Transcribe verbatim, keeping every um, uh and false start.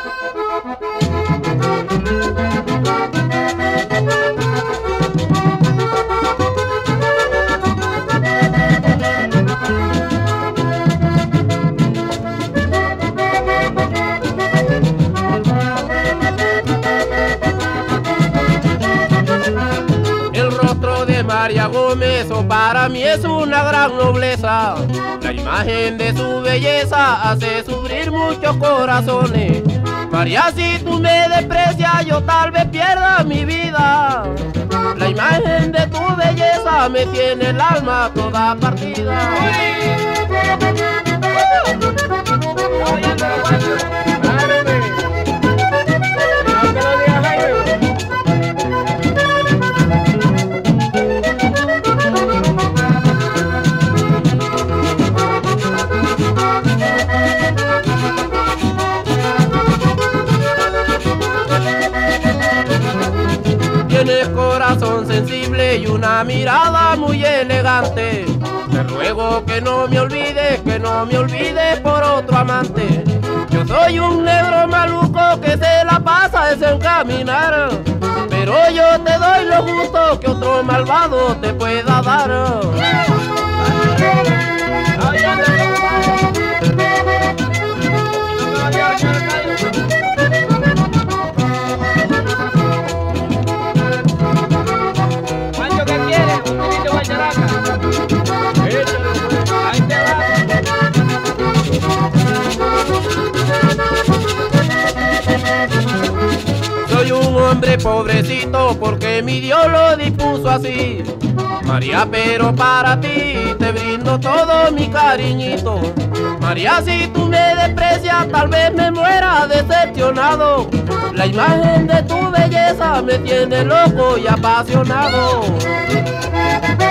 María Gómez, oh, para mí es una gran nobleza. La imagen de su belleza hace sufrir muchos corazones. María, si tú me desprecias, yo tal vez pierda mi vida. La imagen de tu belleza me tiene el alma toda partida. Tienes corazón sensible y una mirada muy elegante. Te ruego que no me olvides, que no me olvides por otro amante. Yo soy un negro maluco que se la pasa a desencaminar, pero yo te doy lo justo que otro malvado te pueda dar. Soy un hombre pobrecito porque mi Dios lo dispuso así, María, pero para ti te brindo todo mi cariñito. María, si tú me desprecias, tal vez me muera decepcionado. La imagen de tu belleza me tiene loco y apasionado.